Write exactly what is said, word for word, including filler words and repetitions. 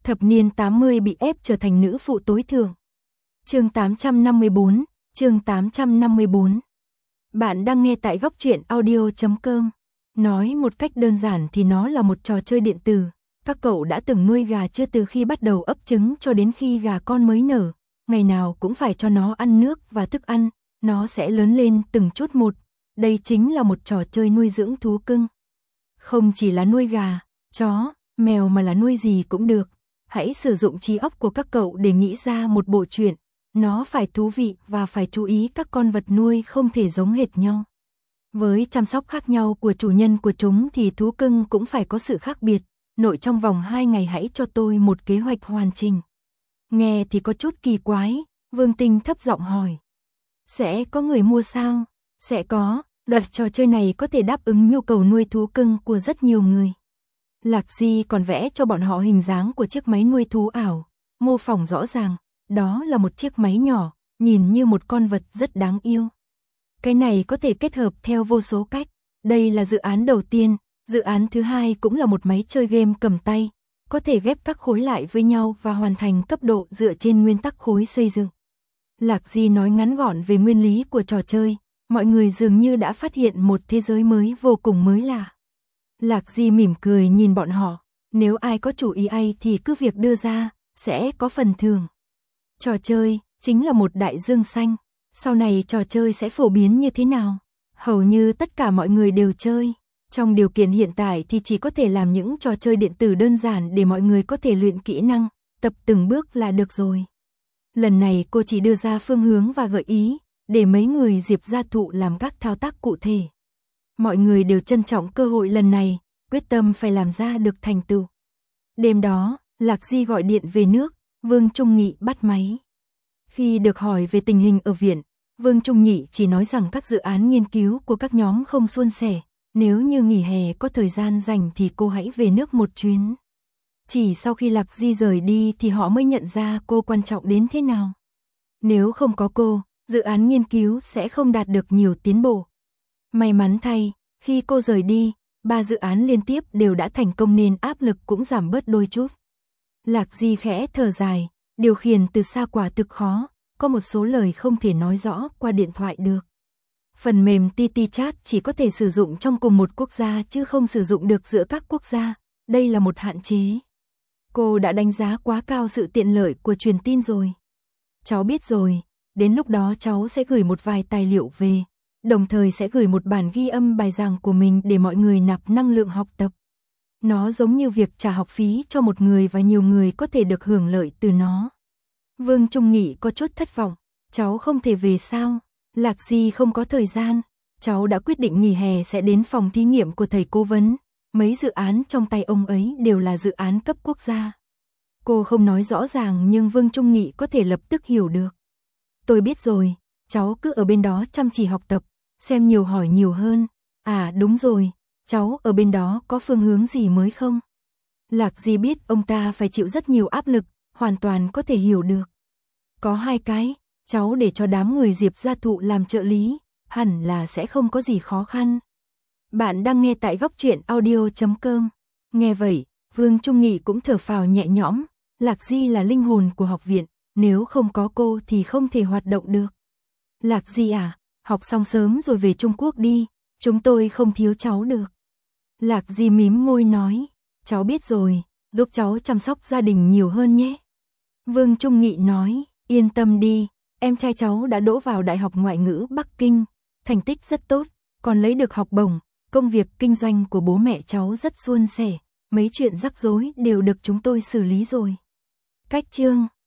Thập niên tám mươi bị ép trở thành nữ phụ tối thượng. Chương tám trăm năm mươi bốn, chương tám trăm năm mươi bốn. Bạn đang nghe tại góc truyện audio chấm com. Nói một cách đơn giản thì nó là một trò chơi điện tử. Các cậu đã từng nuôi gà chưa? Từ khi bắt đầu ấp trứng cho đến khi gà con mới nở, ngày nào cũng phải cho nó ăn nước và thức ăn, nó sẽ lớn lên từng chút một. Đây chính là một trò chơi nuôi dưỡng thú cưng. Không chỉ là nuôi gà, chó, mèo mà là nuôi gì cũng được. Hãy sử dụng trí óc của các cậu để nghĩ ra một bộ truyện. Nó phải thú vị và phải chú ý các con vật nuôi không thể giống hệt nhau. Với chăm sóc khác nhau của chủ nhân của chúng thì thú cưng cũng phải có sự khác biệt. Nội trong vòng hai ngày hãy cho tôi một kế hoạch hoàn chỉnh. Nghe thì có chút kỳ quái, Vương Tinh thấp giọng hỏi. Sẽ có người mua sao? Sẽ có, loại trò chơi này có thể đáp ứng nhu cầu nuôi thú cưng của rất nhiều người. Lạc Di còn vẽ cho bọn họ hình dáng của chiếc máy nuôi thú ảo, mô phỏng rõ ràng, đó là một chiếc máy nhỏ, nhìn như một con vật rất đáng yêu. Cái này có thể kết hợp theo vô số cách, đây là dự án đầu tiên, dự án thứ hai cũng là một máy chơi game cầm tay, có thể ghép các khối lại với nhau và hoàn thành cấp độ dựa trên nguyên tắc khối xây dựng. Lạc Di nói ngắn gọn về nguyên lý của trò chơi, mọi người dường như đã phát hiện một thế giới mới vô cùng mới lạ. Lạc Di mỉm cười nhìn bọn họ, nếu ai có chủ ý ai thì cứ việc đưa ra, sẽ có phần thưởng. Trò chơi, chính là một đại dương xanh, sau này trò chơi sẽ phổ biến như thế nào? Hầu như tất cả mọi người đều chơi. Trong điều kiện hiện tại thì chỉ có thể làm những trò chơi điện tử đơn giản để mọi người có thể luyện kỹ năng, tập từng bước là được rồi. Lần này cô chỉ đưa ra phương hướng và gợi ý, để mấy người Diệp gia thụ làm các thao tác cụ thể. Mọi người đều trân trọng cơ hội lần này, quyết tâm phải làm ra được thành tựu. Đêm đó, Lạc Di gọi điện về nước, Vương Trung Nghị bắt máy. Khi được hỏi về tình hình ở viện, Vương Trung Nghị chỉ nói rằng các dự án nghiên cứu của các nhóm không suôn sẻ, nếu như nghỉ hè có thời gian rảnh thì cô hãy về nước một chuyến. Chỉ sau khi Lạc Di rời đi thì họ mới nhận ra cô quan trọng đến thế nào. Nếu không có cô, dự án nghiên cứu sẽ không đạt được nhiều tiến bộ. May mắn thay, khi cô rời đi, ba dự án liên tiếp đều đã thành công nên áp lực cũng giảm bớt đôi chút. Lạc Di khẽ thở dài, điều khiển từ xa quả thực khó, có một số lời không thể nói rõ qua điện thoại được. Phần mềm tê tê Chat chỉ có thể sử dụng trong cùng một quốc gia chứ không sử dụng được giữa các quốc gia, đây là một hạn chế. Cô đã đánh giá quá cao sự tiện lợi của truyền tin rồi. Cháu biết rồi, đến lúc đó cháu sẽ gửi một vài tài liệu về, đồng thời sẽ gửi một bản ghi âm bài giảng của mình để mọi người nạp năng lượng học tập. Nó giống như việc trả học phí cho một người và nhiều người có thể được hưởng lợi từ nó. Vương Trung Nghị có chút thất vọng, cháu không thể về sao? Lạc Di không có thời gian, cháu đã quyết định nghỉ hè sẽ đến phòng thí nghiệm của thầy cố vấn, mấy dự án trong tay ông ấy đều là dự án cấp quốc gia. Cô không nói rõ ràng nhưng Vương Trung Nghị có thể lập tức hiểu được. Tôi biết rồi, cháu cứ ở bên đó chăm chỉ học tập, xem nhiều hỏi nhiều hơn. À đúng rồi, cháu ở bên đó có phương hướng gì mới không? Lạc Di biết ông ta phải chịu rất nhiều áp lực, hoàn toàn có thể hiểu được. Có hai cái, cháu để cho đám người Diệp gia thụ làm trợ lý, hẳn là sẽ không có gì khó khăn. Bạn đang nghe tại góc truyện audio chấm com. Nghe vậy, Vương Trung Nghị cũng thở phào nhẹ nhõm, Lạc Di là linh hồn của học viện, nếu không có cô thì không thể hoạt động được. Lạc Di à, học xong sớm rồi về Trung Quốc đi, chúng tôi không thiếu cháu được. Lạc Di mím môi nói, cháu biết rồi, giúp cháu chăm sóc gia đình nhiều hơn nhé. Vương Trung Nghị nói, yên tâm đi, em trai cháu đã đỗ vào Đại học Ngoại ngữ Bắc Kinh, thành tích rất tốt, còn lấy được học bổng, công việc kinh doanh của bố mẹ cháu rất suôn sẻ, mấy chuyện rắc rối đều được chúng tôi xử lý rồi. Cách chương